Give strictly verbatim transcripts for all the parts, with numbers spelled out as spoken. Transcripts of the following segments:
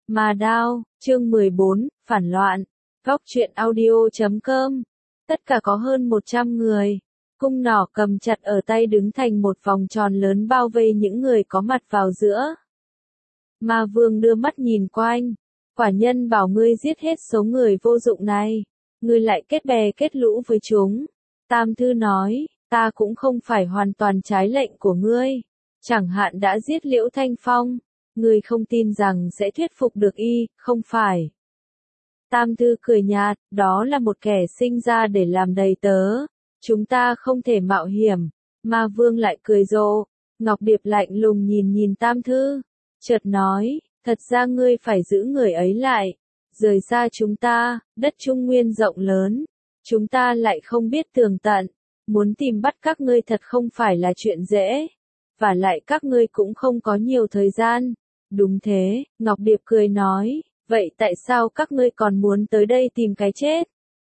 Mà Đao, chương mười bốn, phản loạn. Góc truyện audio chấm com. Tất cả có hơn một trăm người. Cung nỏ cầm chặt ở tay đứng thành một vòng tròn lớn bao vây những người có mặt vào giữa. Ma Vương đưa mắt nhìn quanh. Quả nhân bảo ngươi giết hết số người vô dụng này. Ngươi lại kết bè kết lũ với chúng. Tam Thư nói, ta cũng không phải hoàn toàn trái lệnh của ngươi. Chẳng hạn đã giết Liễu Thanh Phong. Ngươi không tin rằng sẽ thuyết phục được y, không phải. Tam Thư cười nhạt, đó là một kẻ sinh ra để làm đầy tớ. Chúng ta không thể mạo hiểm. Ma Vương lại cười rộ. Ngọc Điệp lạnh lùng nhìn nhìn Tam Thư. Chợt nói, thật ra ngươi phải giữ người ấy lại. Rời xa chúng ta, đất Trung Nguyên rộng lớn. Chúng ta lại không biết tường tận. Muốn tìm bắt các ngươi thật không phải là chuyện dễ. Và lại các ngươi cũng không có nhiều thời gian. Đúng thế, Ngọc Điệp cười nói, vậy tại sao các ngươi còn muốn tới đây tìm cái chết?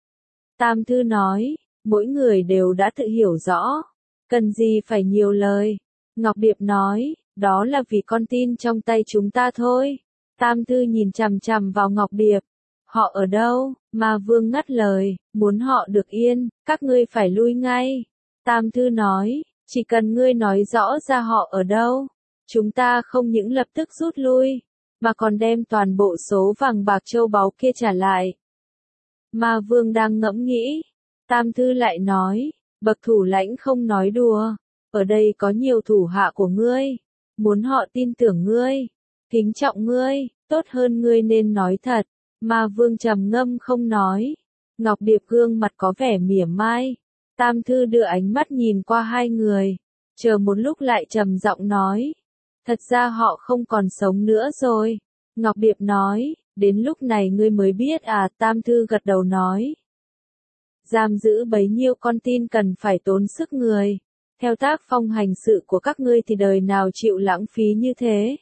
Tam Thư nói, mỗi người đều đã tự hiểu rõ, cần gì phải nhiều lời. Ngọc Điệp nói, đó là vì con tin trong tay chúng ta thôi. Tam Thư nhìn chằm chằm vào Ngọc Điệp. Họ ở đâu? Ma Vương ngắt lời, muốn họ được yên, các ngươi phải lui ngay. Tam Thư nói, chỉ cần ngươi nói rõ ra họ ở đâu. Chúng ta không những lập tức rút lui, mà còn đem toàn bộ số vàng bạc châu báu kia trả lại. Ma Vương đang ngẫm nghĩ. Tam Thư lại nói, bậc thủ lãnh không nói đùa. Ở đây có nhiều thủ hạ của ngươi. Muốn họ tin tưởng ngươi, kính trọng ngươi, tốt hơn ngươi nên nói thật. Ma Vương trầm ngâm không nói. Ngọc Điệp gương mặt có vẻ mỉa mai. Tam Thư đưa ánh mắt nhìn qua hai người. Chờ một lúc lại trầm giọng nói. Thật ra họ không còn sống nữa rồi. Ngọc Điệp nói, đến lúc này ngươi mới biết à? Tam Thư gật đầu nói. Giam giữ bấy nhiêu con tin cần phải tốn sức người. Theo tác phong hành sự của các ngươi thì đời nào chịu lãng phí như thế.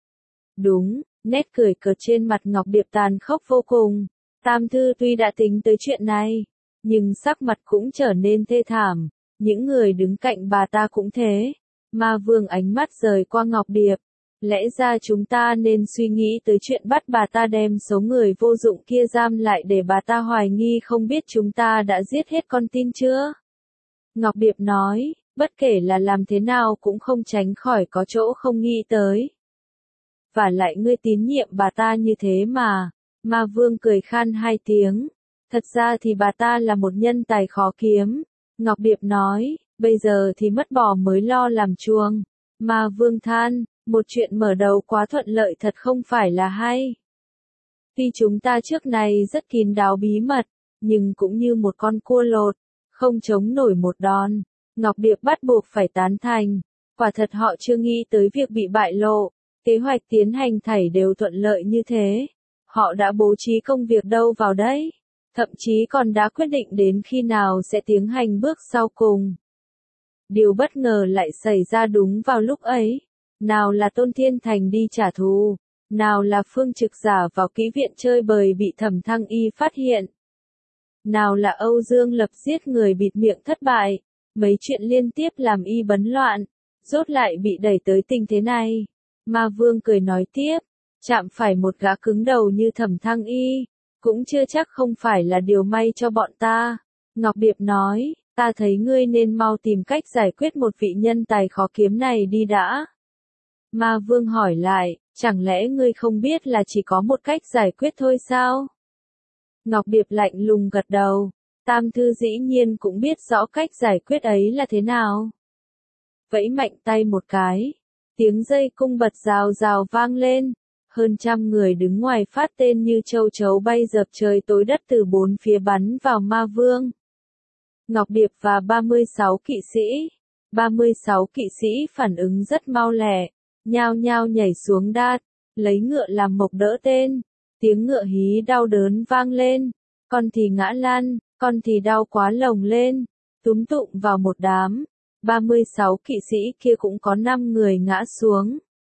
Đúng, nét cười cợt trên mặt Ngọc Điệp tàn khốc vô cùng. Tam Thư tuy đã tính tới chuyện này, nhưng sắc mặt cũng trở nên thê thảm. Những người đứng cạnh bà ta cũng thế. Ma Vương ánh mắt rời qua Ngọc Điệp. Lẽ ra chúng ta nên suy nghĩ tới chuyện bắt bà ta đem số người vô dụng kia giam lại để bà ta hoài nghi không biết chúng ta đã giết hết con tin chưa? Ngọc Điệp nói, bất kể là làm thế nào cũng không tránh khỏi có chỗ không nghĩ tới. Và lại ngươi tín nhiệm bà ta như thế mà. Ma Vương cười khan hai tiếng. Thật ra thì bà ta là một nhân tài khó kiếm. Ngọc Điệp nói, bây giờ thì mất bò mới lo làm chuồng. Ma Vương than, một chuyện mở đầu quá thuận lợi thật không phải là hay. Tuy chúng ta trước này rất kín đáo bí mật, nhưng cũng như một con cua lột, không chống nổi một đòn. Ngọc Điệp bắt buộc phải tán thành. Quả thật họ chưa nghĩ tới việc bị bại lộ. Kế hoạch tiến hành thảy đều thuận lợi như thế. Họ đã bố trí công việc đâu vào đấy. Thậm chí còn đã quyết định đến khi nào sẽ tiến hành bước sau cùng. Điều bất ngờ lại xảy ra đúng vào lúc ấy. Nào là Tôn Thiên Thành đi trả thù. Nào là Phương Trực giả vào kỹ viện chơi bời bị Thẩm Thăng Y phát hiện. Nào là Âu Dương Lập giết người bịt miệng thất bại. Mấy chuyện liên tiếp làm y bấn loạn. Rốt lại bị đẩy tới tình thế này. Ma Vương cười nói tiếp. Chạm phải một gã cứng đầu như Thẩm Thăng Y. Cũng chưa chắc không phải là điều may cho bọn ta. Ngọc Điệp nói, ta thấy ngươi nên mau tìm cách giải quyết một vị nhân tài khó kiếm này đi đã. Ma Vương hỏi lại, chẳng lẽ ngươi không biết là chỉ có một cách giải quyết thôi sao? Ngọc Điệp lạnh lùng gật đầu. Tam Thư dĩ nhiên cũng biết rõ cách giải quyết ấy là thế nào. Vẫy mạnh tay một cái. Tiếng dây cung bật rào rào vang lên. Hơn trăm người đứng ngoài phát tên như châu chấu bay dập trời tối đất từ bốn phía bắn vào Ma Vương. Ngọc Điệp và ba mươi sáu kỵ sĩ. ba mươi sáu kỵ sĩ phản ứng rất mau lẹ. Nhao nhao nhảy xuống đát. Lấy ngựa làm mộc đỡ tên. Tiếng ngựa hí đau đớn vang lên. Con thì ngã lăn, con thì đau quá lồng lên. Túm tụm vào một đám. ba mươi sáu kỵ sĩ kia cũng có năm người ngã xuống.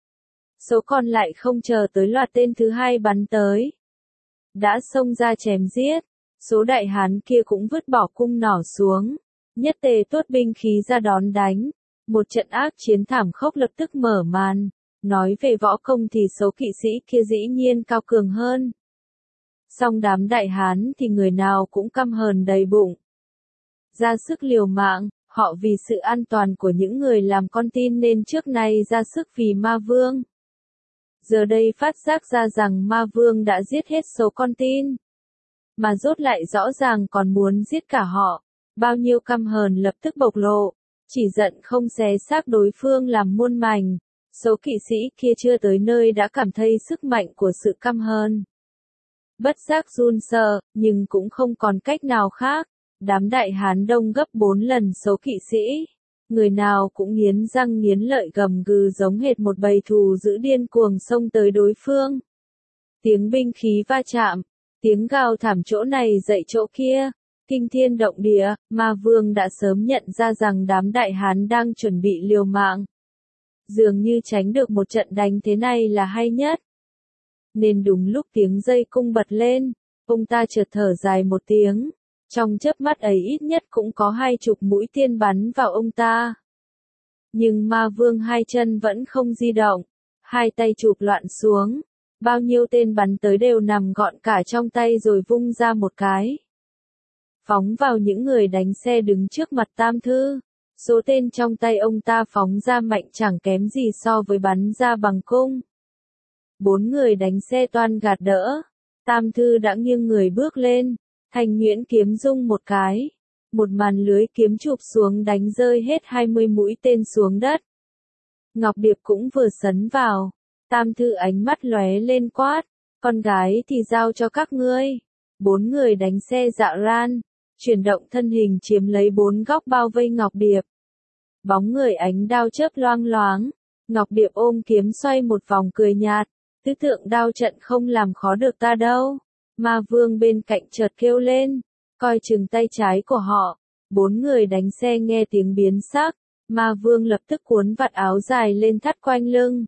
Số còn lại không chờ tới loạt tên thứ hai bắn tới. Đã xông ra chém giết. Số đại hán kia cũng vứt bỏ cung nỏ xuống. Nhất tề tuốt binh khí ra đón đánh. Một trận ác chiến thảm khốc lập tức mở màn. Nói về võ công thì số kỵ sĩ kia dĩ nhiên cao cường hơn. Song đám đại hán thì người nào cũng căm hờn đầy bụng. Ra sức liều mạng, họ vì sự an toàn của những người làm con tin nên trước nay ra sức vì ma vương. Giờ đây phát giác ra rằng ma vương đã giết hết số con tin. Mà rốt lại rõ ràng còn muốn giết cả họ. Bao nhiêu căm hờn lập tức bộc lộ. Chỉ giận không xé xác đối phương làm muôn mảnh. Số kỵ sĩ kia chưa tới nơi đã cảm thấy sức mạnh của sự căm hờn. Bất giác run sợ, nhưng cũng không còn cách nào khác. Đám đại hán đông gấp bốn lần số kỵ sĩ. Người nào cũng nghiến răng nghiến lợi gầm gừ giống hệt một bầy thù dữ điên cuồng xông tới đối phương. Tiếng binh khí va chạm, tiếng gào thảm chỗ này dậy chỗ kia, kinh thiên động địa, ma vương đã sớm nhận ra rằng đám đại hán đang chuẩn bị liều mạng. Dường như tránh được một trận đánh thế này là hay nhất. Nên đúng lúc tiếng dây cung bật lên, ông ta chợt thở dài một tiếng. Trong chớp mắt ấy ít nhất cũng có hai chục mũi tên bắn vào ông ta. Nhưng ma vương hai chân vẫn không di động, hai tay chụp loạn xuống. Bao nhiêu tên bắn tới đều nằm gọn cả trong tay rồi vung ra một cái. Phóng vào những người đánh xe đứng trước mặt Tam Thư. Số tên trong tay ông ta phóng ra mạnh chẳng kém gì so với bắn ra bằng cung. Bốn người đánh xe toan gạt đỡ. Tam Thư đã nghiêng người bước lên. Thành Nguyễn kiếm rung một cái. Một màn lưới kiếm chụp xuống đánh rơi hết hai mươi mũi tên xuống đất. Ngọc Điệp cũng vừa sấn vào. Tam Thư ánh mắt lóe lên quát. Con gái thì giao cho các ngươi. Bốn người đánh xe dạo ran. Chuyển động thân hình chiếm lấy bốn góc bao vây Ngọc Điệp. Bóng người ánh đao chớp loang loáng. Ngọc Điệp ôm kiếm xoay một vòng cười nhạt. Tứ tượng đao trận không làm khó được ta đâu. Ma vương bên cạnh chợt kêu lên. Coi chừng tay trái của họ. Bốn người đánh xe nghe tiếng biến sắc. Ma vương lập tức cuốn vạt áo dài lên thắt quanh lưng.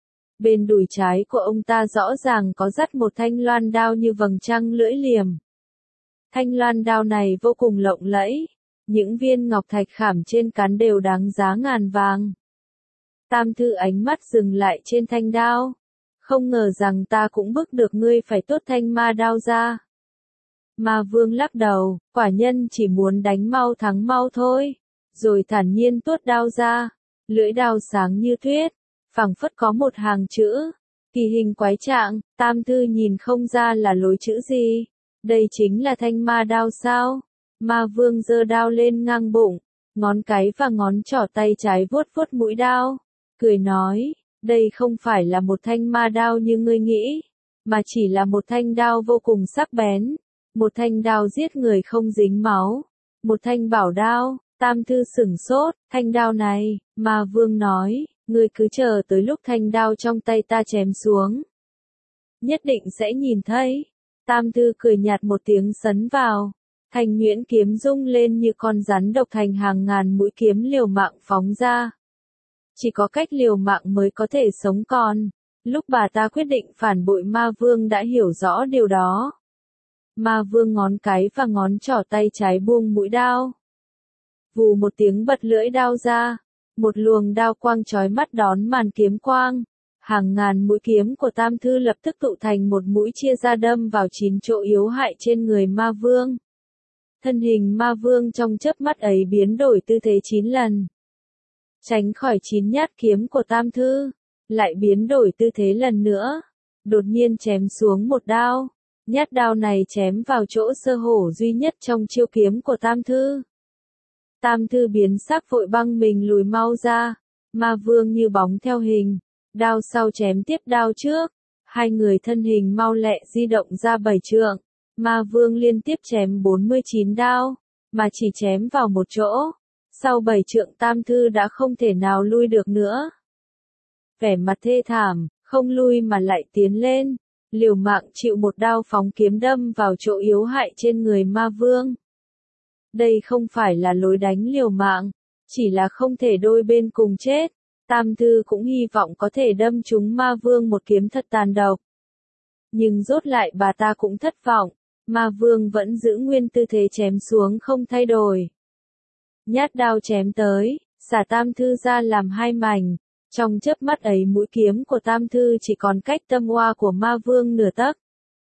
Bên đùi trái của ông ta rõ ràng có dắt một thanh loan đao như vầng trăng lưỡi liềm. Thanh loan đao này vô cùng lộng lẫy. Những viên ngọc thạch khảm trên cán đều đáng giá ngàn vàng. Tam Thư ánh mắt dừng lại trên thanh đao. Không ngờ rằng ta cũng bức được ngươi phải tốt thanh ma đao ra. Ma vương lắc đầu, quả nhân chỉ muốn đánh mau thắng mau thôi. Rồi thản nhiên tuốt đao ra. Lưỡi đao sáng như tuyết. Phảng phất có một hàng chữ. Kỳ hình quái trạng, Tam Thư nhìn không ra là lối chữ gì. Đây chính là thanh ma đao sao? Ma vương giơ đao lên ngang bụng. Ngón cái và ngón trỏ tay trái vuốt vuốt mũi đao. Cười nói, đây không phải là một thanh ma đao như ngươi nghĩ. Mà chỉ là một thanh đao vô cùng sắc bén. Một thanh đao giết người không dính máu. Một thanh bảo đao. Tam Thư sửng sốt, thanh đao này, Ma vương nói, ngươi cứ chờ tới lúc thanh đao trong tay ta chém xuống. Nhất định sẽ nhìn thấy. Tam Thư cười nhạt một tiếng sấn vào. Thành Nguyễn kiếm rung lên như con rắn độc thành hàng ngàn mũi kiếm liều mạng phóng ra. Chỉ có cách liều mạng mới có thể sống còn. Lúc bà ta quyết định phản bội Ma vương đã hiểu rõ điều đó. Ma vương ngón cái và ngón trỏ tay trái buông mũi đao. Vù một tiếng bật lưỡi đao ra. Một luồng đao quang chói mắt đón màn kiếm quang. Hàng ngàn mũi kiếm của Tam Thư lập tức tụ thành một mũi chia ra đâm vào chín chỗ yếu hại trên người Ma vương. Thân hình Ma vương trong chớp mắt ấy biến đổi tư thế chín lần. Tránh khỏi chín nhát kiếm của Tam Thư. Lại biến đổi tư thế lần nữa. Đột nhiên chém xuống một đao. Nhát đao này chém vào chỗ sơ hở duy nhất trong chiêu kiếm của Tam Thư. Tam Thư biến sắc vội băng mình lùi mau ra. Ma vương như bóng theo hình. Đao sau chém tiếp đao trước. Hai người thân hình mau lẹ di động ra bảy trượng. Ma vương liên tiếp chém bốn mươi chín đao. Mà chỉ chém vào một chỗ. Sau bảy trượng Tam Thư đã không thể nào lui được nữa. Vẻ mặt thê thảm, không lui mà lại tiến lên. Liều mạng chịu một đao phóng kiếm đâm vào chỗ yếu hại trên người Ma vương. Đây không phải là lối đánh liều mạng, chỉ là không thể đôi bên cùng chết. Tam Thư cũng hy vọng có thể đâm trúng Ma vương một kiếm thật tàn độc. Nhưng rốt lại bà ta cũng thất vọng, Ma vương vẫn giữ nguyên tư thế chém xuống không thay đổi. Nhát đao chém tới, xả Tam Thư ra làm hai mảnh, Trong chớp mắt ấy mũi kiếm của Tam Thư chỉ còn cách tâm oa của ma vương nửa tấc.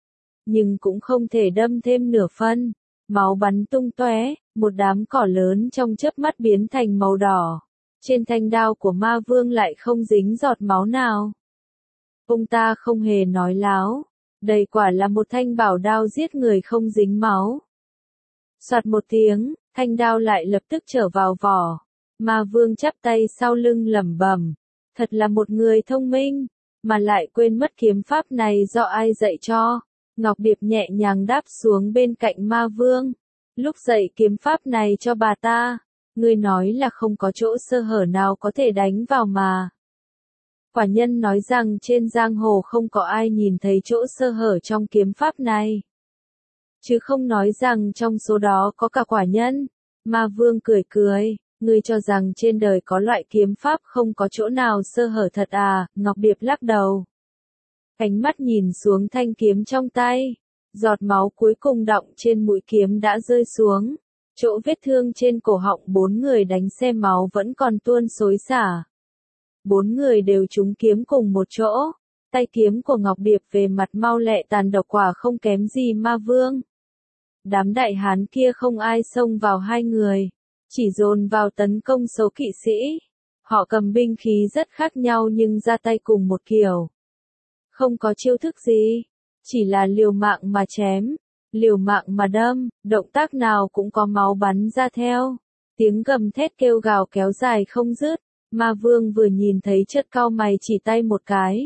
Nhưng cũng không thể đâm thêm nửa phân. Máu bắn tung tóe, một đám cỏ lớn trong chớp mắt biến thành màu đỏ. Trên thanh đao của ma vương lại không dính giọt máu nào. Ông ta không hề nói láo. Đây quả là một thanh bảo đao giết người không dính máu. Soạt một tiếng, thanh đao lại lập tức trở vào vỏ. Ma vương chắp tay sau lưng lẩm bẩm. Thật là một người thông minh, mà lại quên mất kiếm pháp này do ai dạy cho. Ngọc Điệp nhẹ nhàng đáp xuống bên cạnh ma vương. Lúc dạy kiếm pháp này cho bà ta, ngươi nói là không có chỗ sơ hở nào có thể đánh vào mà. Quả nhân nói rằng trên giang hồ không có ai nhìn thấy chỗ sơ hở trong kiếm pháp này. Chứ không nói rằng trong số đó có cả quả nhân. Ma vương cười cười, ngươi cho rằng trên đời có loại kiếm pháp không có chỗ nào sơ hở thật à, Ngọc Điệp lắc đầu. Ánh mắt nhìn xuống thanh kiếm trong tay, giọt máu cuối cùng đọng trên mũi kiếm đã rơi xuống. Chỗ vết thương trên cổ họng bốn người đánh xe máu vẫn còn tuôn xối xả. Bốn người đều trúng kiếm cùng một chỗ. Tay kiếm của Ngọc Điệp về mặt mau lẹ tàn độc quả không kém gì ma vương. Đám đại hán kia không ai xông vào hai người, chỉ dồn vào tấn công số kỵ sĩ. Họ cầm binh khí rất khác nhau nhưng ra tay cùng một kiểu. Không có chiêu thức gì, chỉ là liều mạng mà chém, liều mạng mà đâm, động tác nào cũng có máu bắn ra theo. Tiếng gầm thét kêu gào kéo dài không dứt, ma vương vừa nhìn thấy chợt cau mày chỉ tay một cái.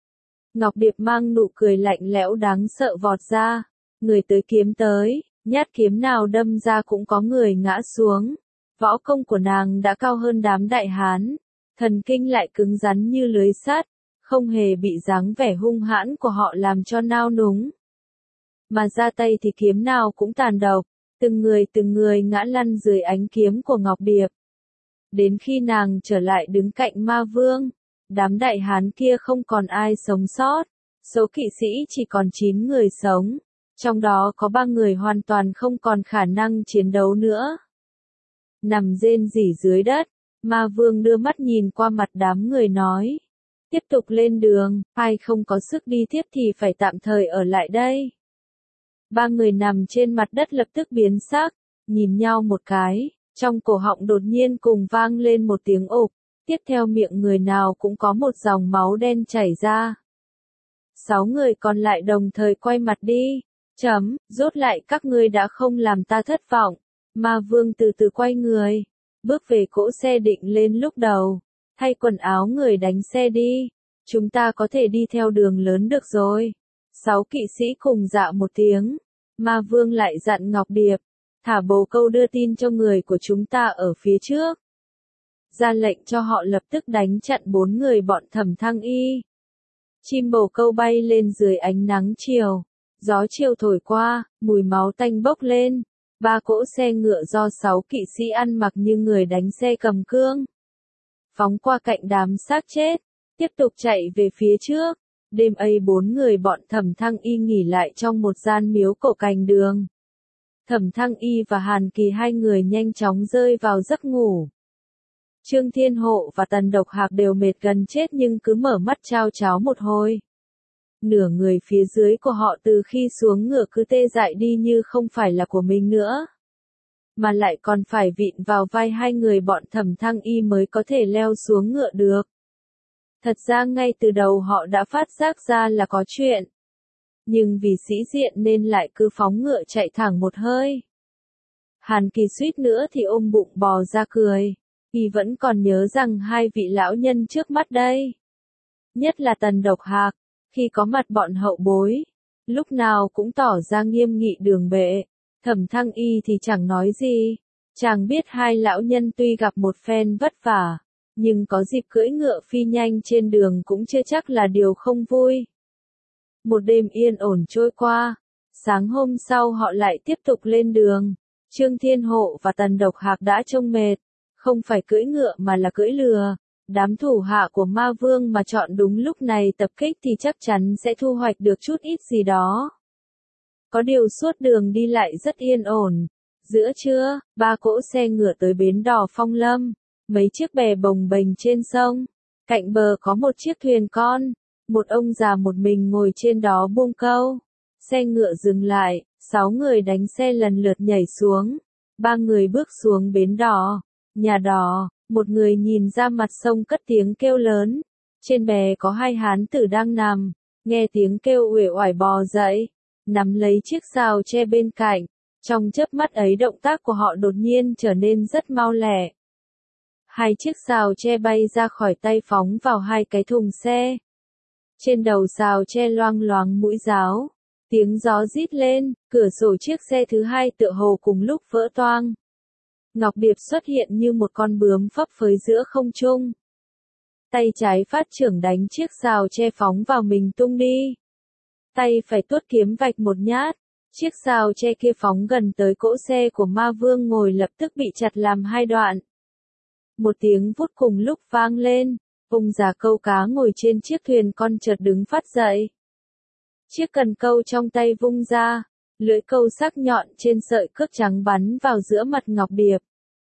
Ngọc Điệp mang nụ cười lạnh lẽo đáng sợ vọt ra, người tới kiếm tới, nhát kiếm nào đâm ra cũng có người ngã xuống. Võ công của nàng đã cao hơn đám đại hán, thần kinh lại cứng rắn như lưới sắt, không hề bị dáng vẻ hung hãn của họ làm cho nao núng. Mà ra tay thì kiếm nào cũng tàn độc, từng người từng người ngã lăn dưới ánh kiếm của Ngọc Điệp. Đến khi nàng trở lại đứng cạnh ma vương, đám đại hán kia không còn ai sống sót, số kỵ sĩ chỉ còn chín người sống, trong đó có ba người hoàn toàn không còn khả năng chiến đấu nữa. Nằm rên rỉ dưới đất, ma vương đưa mắt nhìn qua mặt đám người nói. Tiếp tục lên đường, ai không có sức đi tiếp thì phải tạm thời ở lại đây. Ba người nằm trên mặt đất lập tức biến sắc, nhìn nhau một cái, trong cổ họng đột nhiên cùng vang lên một tiếng ộp, tiếp theo miệng người nào cũng có một dòng máu đen chảy ra. Sáu người còn lại đồng thời quay mặt đi, chấm, rốt lại các ngươi đã không làm ta thất vọng. Ma vương từ từ quay người, bước về cỗ xe định lên lúc đầu, thay quần áo người đánh xe đi, chúng ta có thể đi theo đường lớn được rồi. Sáu kỵ sĩ cùng dạ một tiếng, ma vương lại dặn Ngọc Điệp, thả bồ câu đưa tin cho người của chúng ta ở phía trước. Ra lệnh cho họ lập tức đánh chặn bốn người bọn Thẩm Thăng Y. Chim bồ câu bay lên dưới ánh nắng chiều, gió chiều thổi qua, mùi máu tanh bốc lên. Ba cỗ xe ngựa do sáu kỵ sĩ ăn mặc như người đánh xe cầm cương. Phóng qua cạnh đám xác chết, tiếp tục chạy về phía trước. Đêm ấy bốn người bọn Thẩm Thăng Y nghỉ lại trong một gian miếu cổ cành đường. Thẩm Thăng Y và Hàn Kỳ hai người nhanh chóng rơi vào giấc ngủ. Trương Thiên Hộ và Tần Độc Hạc đều mệt gần chết nhưng cứ mở mắt chao cháo một hồi. Nửa người phía dưới của họ từ khi xuống ngựa cứ tê dại đi như không phải là của mình nữa. Mà lại còn phải vịn vào vai hai người bọn Thẩm Thăng Y mới có thể leo xuống ngựa được. Thật ra ngay từ đầu họ đã phát giác ra là có chuyện. Nhưng vì sĩ diện nên lại cứ phóng ngựa chạy thẳng một hơi. Hàn Kỳ suýt nữa thì ôm bụng bò ra cười. Y vẫn còn nhớ rằng hai vị lão nhân trước mắt đây. Nhất là Tần Độc Hạc, khi có mặt bọn hậu bối, lúc nào cũng tỏ ra nghiêm nghị đường bệ. Thẩm Thăng Y thì chẳng nói gì. Chàng biết hai lão nhân tuy gặp một phen vất vả, nhưng có dịp cưỡi ngựa phi nhanh trên đường cũng chưa chắc là điều không vui. Một đêm yên ổn trôi qua, sáng hôm sau họ lại tiếp tục lên đường. Trương Thiên Hộ và Tần Độc Hạc đã trông mệt, không phải cưỡi ngựa mà là cưỡi lừa. Đám thủ hạ của ma vương mà chọn đúng lúc này tập kích thì chắc chắn sẽ thu hoạch được chút ít gì đó. Có điều suốt đường đi lại rất yên ổn. Giữa trưa, ba cỗ xe ngựa tới bến đò Phong Lâm, mấy chiếc bè bồng bềnh trên sông. Cạnh bờ có một chiếc thuyền con, một ông già một mình ngồi trên đó buông câu. Xe ngựa dừng lại, sáu người đánh xe lần lượt nhảy xuống. Ba người bước xuống bến đò, nhà đò, một người nhìn ra mặt sông cất tiếng kêu lớn. Trên bè có hai hán tử đang nằm, nghe tiếng kêu uể oải bò dậy, nắm lấy chiếc sào tre bên cạnh. Trong chớp mắt ấy động tác của họ đột nhiên trở nên rất mau lẹ. Hai chiếc sào tre bay ra khỏi tay phóng vào hai cái thùng xe. Trên đầu sào tre loang loáng mũi giáo. Tiếng gió rít lên, cửa sổ chiếc xe thứ hai tựa hồ cùng lúc vỡ toang. Ngọc Điệp xuất hiện như một con bướm phấp phới giữa không trung. Tay trái phát trưởng đánh chiếc sào tre phóng vào mình tung đi. Tay phải tuốt kiếm vạch một nhát. Chiếc sào tre kia phóng gần tới cỗ xe của ma vương ngồi lập tức bị chặt làm hai đoạn. Một tiếng vút cùng lúc vang lên, ông già câu cá ngồi trên chiếc thuyền con chợt đứng phát dậy. Chiếc cần câu trong tay vung ra, lưỡi câu sắc nhọn trên sợi cước trắng bắn vào giữa mặt Ngọc Điệp.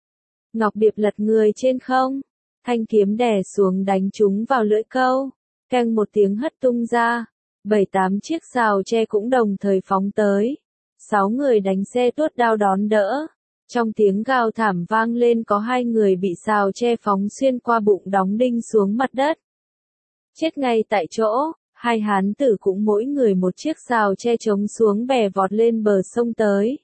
Ngọc Điệp lật người trên không, thanh kiếm đè xuống đánh trúng vào lưỡi câu, keng một tiếng hất tung ra, bảy tám chiếc sào tre cũng đồng thời phóng tới. Sáu người đánh xe tuốt đao đón đỡ. Trong tiếng gào thảm vang lên có hai người bị sào tre phóng xuyên qua bụng đóng đinh xuống mặt đất. Chết ngay tại chỗ, hai hán tử cũng mỗi người một chiếc sào tre chống xuống bè vọt lên bờ sông tới.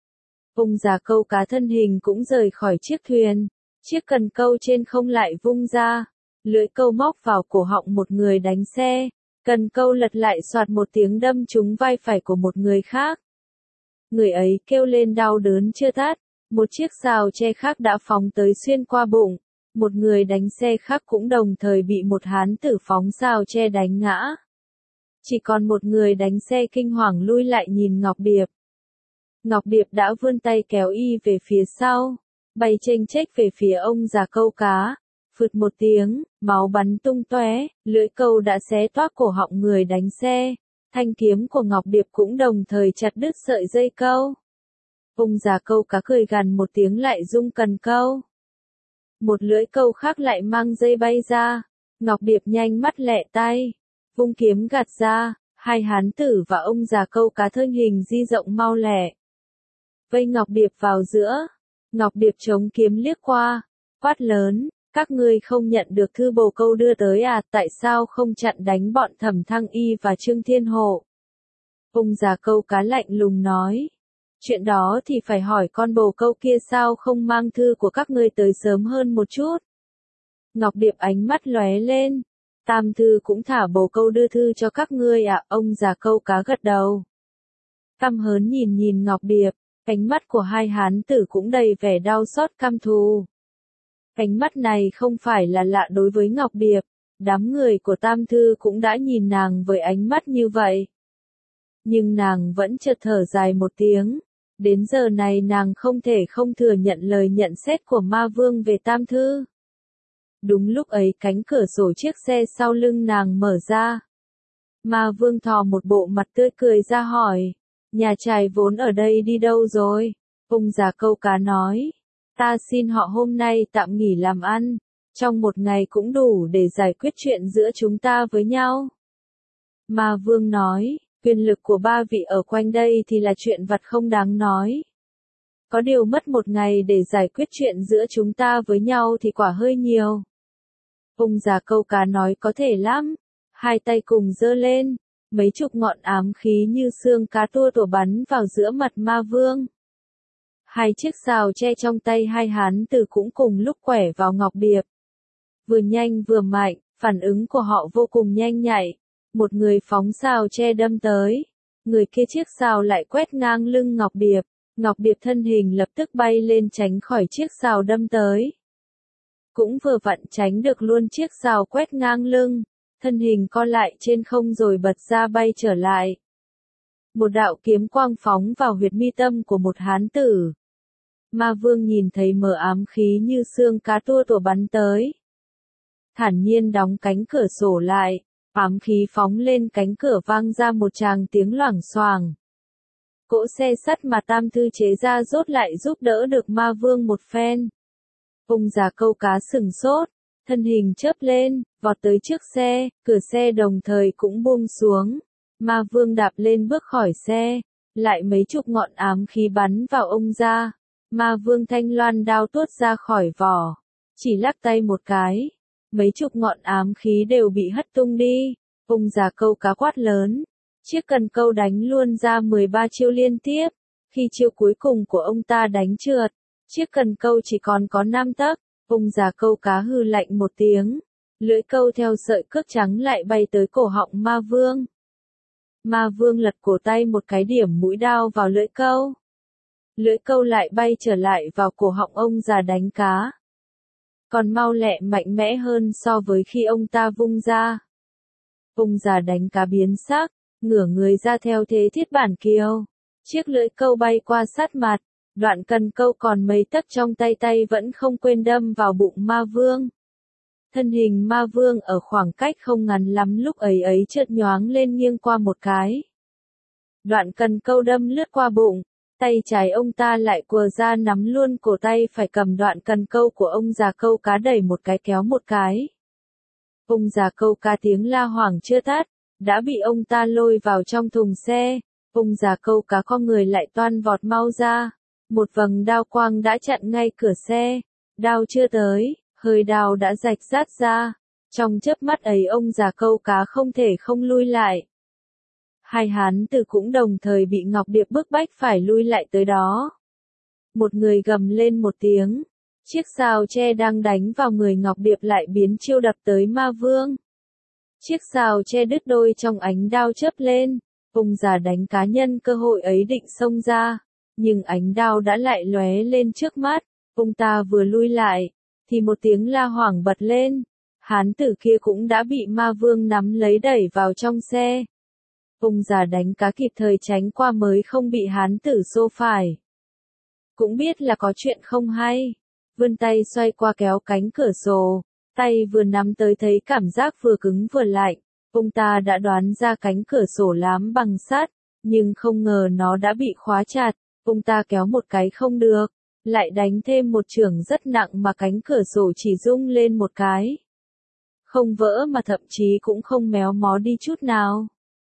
Ông già câu cá thân hình cũng rời khỏi chiếc thuyền, chiếc cần câu trên không lại vung ra, lưỡi câu móc vào cổ họng một người đánh xe, cần câu lật lại xoạt một tiếng đâm trúng vai phải của một người khác. Người ấy kêu lên đau đớn chưa tắt, một chiếc sào tre khác đã phóng tới xuyên qua bụng, một người đánh xe khác cũng đồng thời bị một hán tử phóng sào tre đánh ngã. Chỉ còn một người đánh xe kinh hoàng lui lại nhìn Ngọc Điệp. Ngọc Điệp đã vươn tay kéo y về phía sau, bay chênh chếch về phía ông già câu cá, phụt một tiếng, máu bắn tung tóe, lưỡi câu đã xé toác cổ họng người đánh xe. Thanh kiếm của Ngọc Điệp cũng đồng thời chặt đứt sợi dây câu. Ông già câu cá cười gằn một tiếng lại rung cần câu. Một lưỡi câu khác lại mang dây bay ra. Ngọc Điệp nhanh mắt lẹ tay, vung kiếm gạt ra, hai hán tử và ông già câu cá thân hình di rộng mau lẹ. Vây Ngọc Điệp vào giữa. Ngọc Điệp chống kiếm liếc qua, quát lớn, các ngươi không nhận được thư bồ câu đưa tới à, tại sao không chặn đánh bọn Thẩm Thăng Y và Trương Thiên Hộ? Ông già câu cá lạnh lùng nói, chuyện đó thì phải hỏi con bồ câu kia sao không mang thư của các ngươi tới sớm hơn một chút. Ngọc Điệp ánh mắt lóe lên, tam thư cũng thả bồ câu đưa thư cho các ngươi à, ông già câu cá gật đầu. Căm hớn nhìn nhìn Ngọc Điệp, ánh mắt của hai hán tử cũng đầy vẻ đau xót căm thù. Ánh mắt này không phải là lạ đối với Ngọc Điệp, đám người của Tam Thư cũng đã nhìn nàng với ánh mắt như vậy. Nhưng nàng vẫn chợt thở dài một tiếng, đến giờ này nàng không thể không thừa nhận lời nhận xét của Ma Vương về Tam Thư. Đúng lúc ấy cánh cửa sổ chiếc xe sau lưng nàng mở ra. Ma Vương thò một bộ mặt tươi cười ra hỏi, nhà trai vốn ở đây đi đâu rồi? Ông già câu cá nói, ta xin họ hôm nay tạm nghỉ làm ăn, trong một ngày cũng đủ để giải quyết chuyện giữa chúng ta với nhau. Ma Vương nói, quyền lực của ba vị ở quanh đây thì là chuyện vặt không đáng nói. Có điều mất một ngày để giải quyết chuyện giữa chúng ta với nhau thì quả hơi nhiều. Ông già câu cá nói có thể lắm, hai tay cùng giơ lên, mấy chục ngọn ám khí như xương cá tua tổ bắn vào giữa mặt Ma Vương. Hai chiếc sào tre trong tay hai hán tử cũng cùng lúc quẻ vào Ngọc Điệp. Vừa nhanh vừa mạnh, phản ứng của họ vô cùng nhanh nhạy. Một người phóng sào tre đâm tới, người kia chiếc sào lại quét ngang lưng Ngọc Điệp. Ngọc Điệp thân hình lập tức bay lên tránh khỏi chiếc sào đâm tới. Cũng vừa vặn tránh được luôn chiếc sào quét ngang lưng, thân hình co lại trên không rồi bật ra bay trở lại. Một đạo kiếm quang phóng vào huyệt mi tâm của một hán tử. Ma Vương nhìn thấy mờ ám khí như xương cá tua tổ bắn tới. Thản nhiên đóng cánh cửa sổ lại, ám khí phóng lên cánh cửa vang ra một tràng tiếng loảng xoảng. Cỗ xe sắt mà Tam Thư chế ra rốt lại giúp đỡ được Ma Vương một phen. Ông già câu cá sừng sốt, thân hình chớp lên, vọt tới trước xe, cửa xe đồng thời cũng buông xuống. Ma vương đạp lên bước khỏi xe, lại mấy chục ngọn ám khí bắn vào ông ra. Ma vương thanh loan đao tuốt ra khỏi vỏ, chỉ lắc tay một cái, mấy chục ngọn ám khí đều bị hất tung đi. Ông già câu cá quát lớn, chiếc cần câu đánh luôn ra mười ba chiêu liên tiếp. Khi chiêu cuối cùng của ông ta đánh trượt, chiếc cần câu chỉ còn có năm tấc. Ông già câu cá hư lạnh một tiếng, lưỡi câu theo sợi cước trắng lại bay tới cổ họng ma vương. Ma vương lật cổ tay một cái điểm mũi đao vào lưỡi câu. Lưỡi câu lại bay trở lại vào cổ họng ông già đánh cá. Còn mau lẹ mạnh mẽ hơn so với khi ông ta vung ra. Ông già đánh cá biến sắc, ngửa người ra theo thế thiết bản kiều. Chiếc lưỡi câu bay qua sát mặt, đoạn cần câu còn mấy tấc trong tay tay vẫn không quên đâm vào bụng ma vương. Thân hình ma vương ở khoảng cách không ngắn lắm lúc ấy ấy chợt nhoáng lên nghiêng qua một cái. Đoạn cần câu đâm lướt qua bụng, tay trái ông ta lại quờ ra nắm luôn cổ tay phải cầm đoạn cần câu của ông già câu cá đẩy một cái kéo một cái. Ông già câu cá tiếng la hoảng chưa tắt, đã bị ông ta lôi vào trong thùng xe. Ông già câu cá con người lại toan vọt mau ra. Một vầng đao quang đã chặn ngay cửa xe. Đao chưa tới, hơi đao đã rạch rát ra. Trong chớp mắt ấy ông già câu cá không thể không lui lại. Hai hán tử cũng đồng thời bị Ngọc Điệp bức bách phải lui lại tới đó. Một người gầm lên một tiếng. Chiếc sào tre đang đánh vào người Ngọc Điệp lại biến chiêu đập tới ma vương. Chiếc sào tre đứt đôi trong ánh đao chớp lên. Ông già đánh cá nhân cơ hội ấy định xông ra, nhưng ánh đao đã lại lóe lên trước mắt. Ông ta vừa lui lại, thì một tiếng la hoảng bật lên. Hán tử kia cũng đã bị ma vương nắm lấy đẩy vào trong xe. Ông già đánh cá kịp thời tránh qua mới không bị hán tử xô phải. Cũng biết là có chuyện không hay, vươn tay xoay qua kéo cánh cửa sổ, tay vừa nắm tới thấy cảm giác vừa cứng vừa lạnh. Ông ta đã đoán ra cánh cửa sổ lám bằng sắt, nhưng không ngờ nó đã bị khóa chặt. Ông ta kéo một cái không được, lại đánh thêm một chưởng rất nặng mà cánh cửa sổ chỉ rung lên một cái. Không vỡ mà thậm chí cũng không méo mó đi chút nào.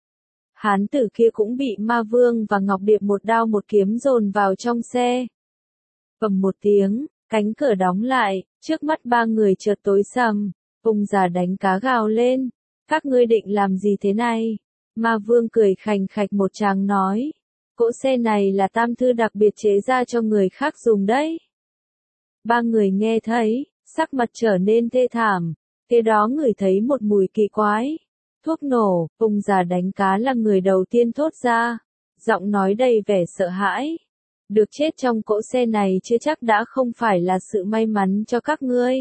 Hán tử kia cũng bị ma vương và Ngọc Điệp một đao một kiếm dồn vào trong xe. Bầm một tiếng, cánh cửa đóng lại, trước mắt ba người chợt tối sầm. Ông già đánh cá gào lên. Các ngươi định làm gì thế này? Ma vương cười khành khạch một tràng nói. Cỗ xe này là tam thư đặc biệt chế ra cho người khác dùng đấy. Ba người nghe thấy, sắc mặt trở nên thê thảm. Kế đó ngửi thấy một mùi kỳ quái. Thuốc nổ, ông già đánh cá là người đầu tiên thốt ra. Giọng nói đầy vẻ sợ hãi. Được chết trong cỗ xe này chưa chắc đã không phải là sự may mắn cho các ngươi.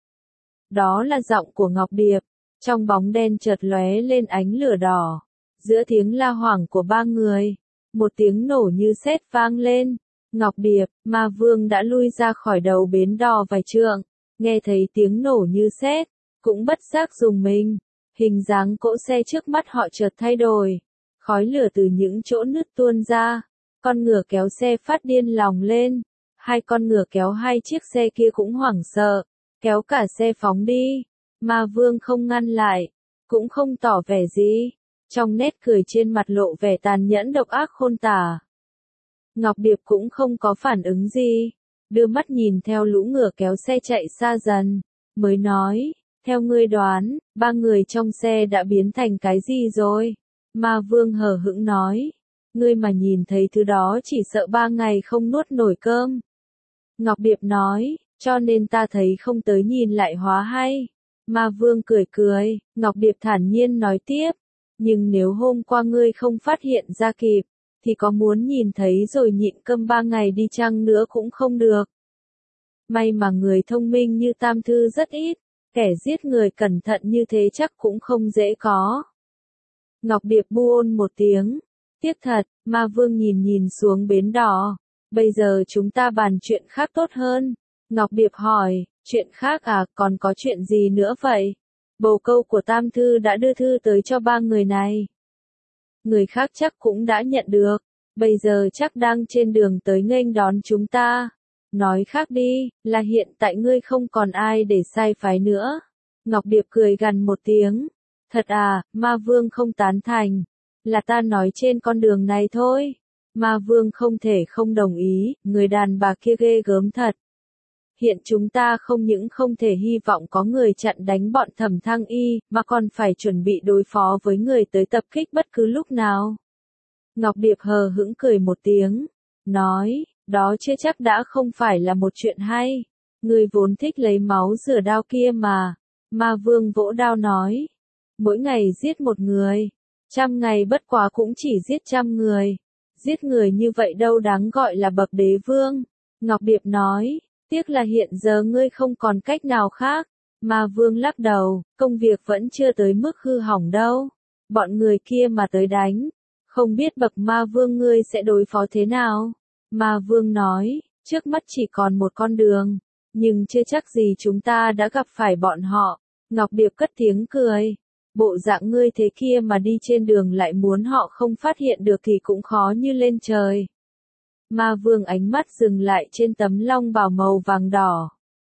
Đó là giọng của Ngọc Điệp. Trong bóng đen chợt lóe lên ánh lửa đỏ. Giữa tiếng la hoảng của ba người, một tiếng nổ như sét vang lên. Ngọc Điệp, ma vương đã lui ra khỏi đầu bến đò vài trượng, nghe thấy tiếng nổ như sét, cũng bất giác dùng mình. Hình dáng cỗ xe trước mắt họ chợt thay đổi, khói lửa từ những chỗ nứt tuôn ra. Con ngựa kéo xe phát điên lòng lên, hai con ngựa kéo hai chiếc xe kia cũng hoảng sợ, kéo cả xe phóng đi. Ma vương không ngăn lại, cũng không tỏ vẻ gì, trong nét cười trên mặt lộ vẻ tàn nhẫn độc ác khôn tả. Ngọc Điệp cũng không có phản ứng gì, đưa mắt nhìn theo lũ ngựa kéo xe chạy xa dần, mới nói, theo ngươi đoán, ba người trong xe đã biến thành cái gì rồi? Ma vương hờ hững nói, ngươi mà nhìn thấy thứ đó chỉ sợ ba ngày không nuốt nổi cơm. Ngọc Điệp nói, cho nên ta thấy không tới nhìn lại hóa hay. Ma vương cười cười, Ngọc Điệp thản nhiên nói tiếp, nhưng nếu hôm qua ngươi không phát hiện ra kịp, thì có muốn nhìn thấy rồi nhịn cơm ba ngày đi chăng nữa cũng không được. May mà người thông minh như Tam Thư rất ít, kẻ giết người cẩn thận như thế chắc cũng không dễ có. Ngọc Điệp bu ôn một tiếng, tiếc thật, ma vương nhìn nhìn xuống bến đò, bây giờ chúng ta bàn chuyện khác tốt hơn. Ngọc Điệp hỏi, chuyện khác à, còn có chuyện gì nữa vậy? Bồ câu của Tam Thư đã đưa thư tới cho ba người này. Người khác chắc cũng đã nhận được, bây giờ chắc đang trên đường tới nghênh đón chúng ta. Nói khác đi, là hiện tại ngươi không còn ai để sai phái nữa. Ngọc Điệp cười gằn một tiếng. Thật à, Ma Vương không tán thành. Là ta nói trên con đường này thôi. Ma Vương không thể không đồng ý, người đàn bà kia ghê gớm thật. Hiện chúng ta không những không thể hy vọng có người chặn đánh bọn Thẩm Thăng Y, mà còn phải chuẩn bị đối phó với người tới tập kích bất cứ lúc nào. Ngọc Điệp hờ hững cười một tiếng, nói, đó chưa chắc đã không phải là một chuyện hay. Người vốn thích lấy máu rửa đao kia mà. Ma Vương vỗ đao nói, mỗi ngày giết một người, trăm ngày bất quá cũng chỉ giết trăm người. Giết người như vậy đâu đáng gọi là bậc đế vương. Ngọc Điệp nói, tiếc là hiện giờ ngươi không còn cách nào khác. Ma Vương lắc đầu, công việc vẫn chưa tới mức hư hỏng đâu. Bọn người kia mà tới đánh, không biết bậc Ma Vương ngươi sẽ đối phó thế nào. Ma Vương nói, trước mắt chỉ còn một con đường, nhưng chưa chắc gì chúng ta đã gặp phải bọn họ. Ngọc Điệp cất tiếng cười. Bộ dạng ngươi thế kia mà đi trên đường lại muốn họ không phát hiện được thì cũng khó như lên trời. Ma Vương ánh mắt dừng lại trên tấm long bào màu vàng đỏ.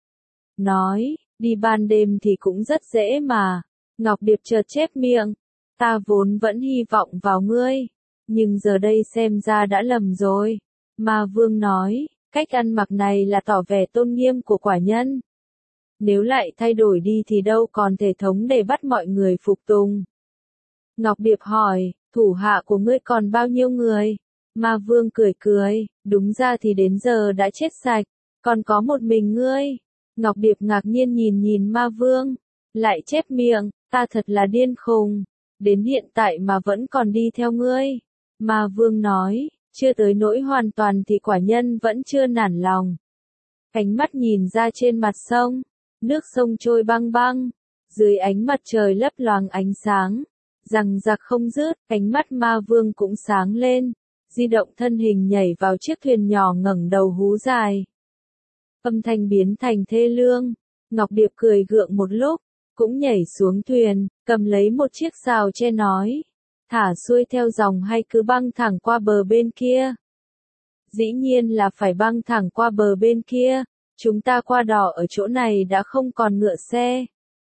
Nói, đi ban đêm thì cũng rất dễ mà. Ngọc Điệp chợt chép miệng. Ta vốn vẫn hy vọng vào ngươi. Nhưng giờ đây xem ra đã lầm rồi. Ma Vương nói, cách ăn mặc này là tỏ vẻ tôn nghiêm của quả nhân. Nếu lại thay đổi đi thì đâu còn thể thống để bắt mọi người phục tùng. Ngọc Điệp hỏi, thủ hạ của ngươi còn bao nhiêu người? Ma Vương cười cười, đúng ra thì đến giờ đã chết sạch, còn có một mình ngươi. Ngọc Điệp ngạc nhiên nhìn nhìn Ma Vương, lại chép miệng, ta thật là điên khùng, đến hiện tại mà vẫn còn đi theo ngươi. Ma Vương nói, chưa tới nỗi hoàn toàn thì quả nhân vẫn chưa nản lòng. Ánh mắt nhìn ra trên mặt sông. Nước sông trôi băng băng, dưới ánh mặt trời lấp loáng ánh sáng, rằng giặc không dứt, ánh mắt Ma Vương cũng sáng lên, di động thân hình nhảy vào chiếc thuyền nhỏ ngẩng đầu hú dài. Âm thanh biến thành thê lương, Ngọc Điệp cười gượng một lúc, cũng nhảy xuống thuyền, cầm lấy một chiếc sào tre nói, thả xuôi theo dòng hay cứ băng thẳng qua bờ bên kia? Dĩ nhiên là phải băng thẳng qua bờ bên kia. Chúng ta qua đò ở chỗ này đã không còn ngựa xe,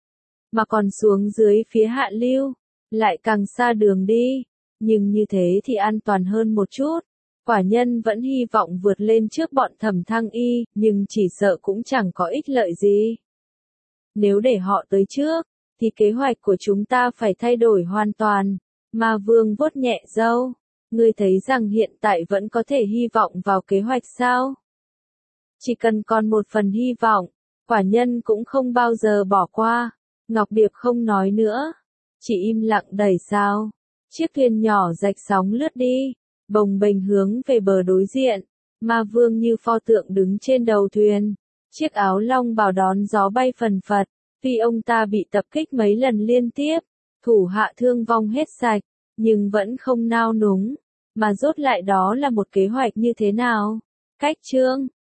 mà còn xuống dưới phía hạ lưu, lại càng xa đường đi, nhưng như thế thì an toàn hơn một chút. Quả nhân vẫn hy vọng vượt lên trước bọn Thẩm Thăng Y, nhưng chỉ sợ cũng chẳng có ích lợi gì. Nếu để họ tới trước, thì kế hoạch của chúng ta phải thay đổi hoàn toàn. Ma Vương vuốt nhẹ râu, ngươi thấy rằng hiện tại vẫn có thể hy vọng vào kế hoạch sao? Chỉ cần còn một phần hy vọng, quả nhân cũng không bao giờ bỏ qua. Ngọc Điệp không nói nữa, chỉ im lặng đẩy sào. Chiếc thuyền nhỏ rạch sóng lướt đi, bồng bềnh hướng về bờ đối diện. Ma Vương như pho tượng đứng trên đầu thuyền, chiếc áo long bào đón gió bay phần phật. Tuy ông ta bị tập kích mấy lần liên tiếp, thủ hạ thương vong hết sạch, nhưng vẫn không nao núng, mà rốt lại đó là một kế hoạch như thế nào. Cách chương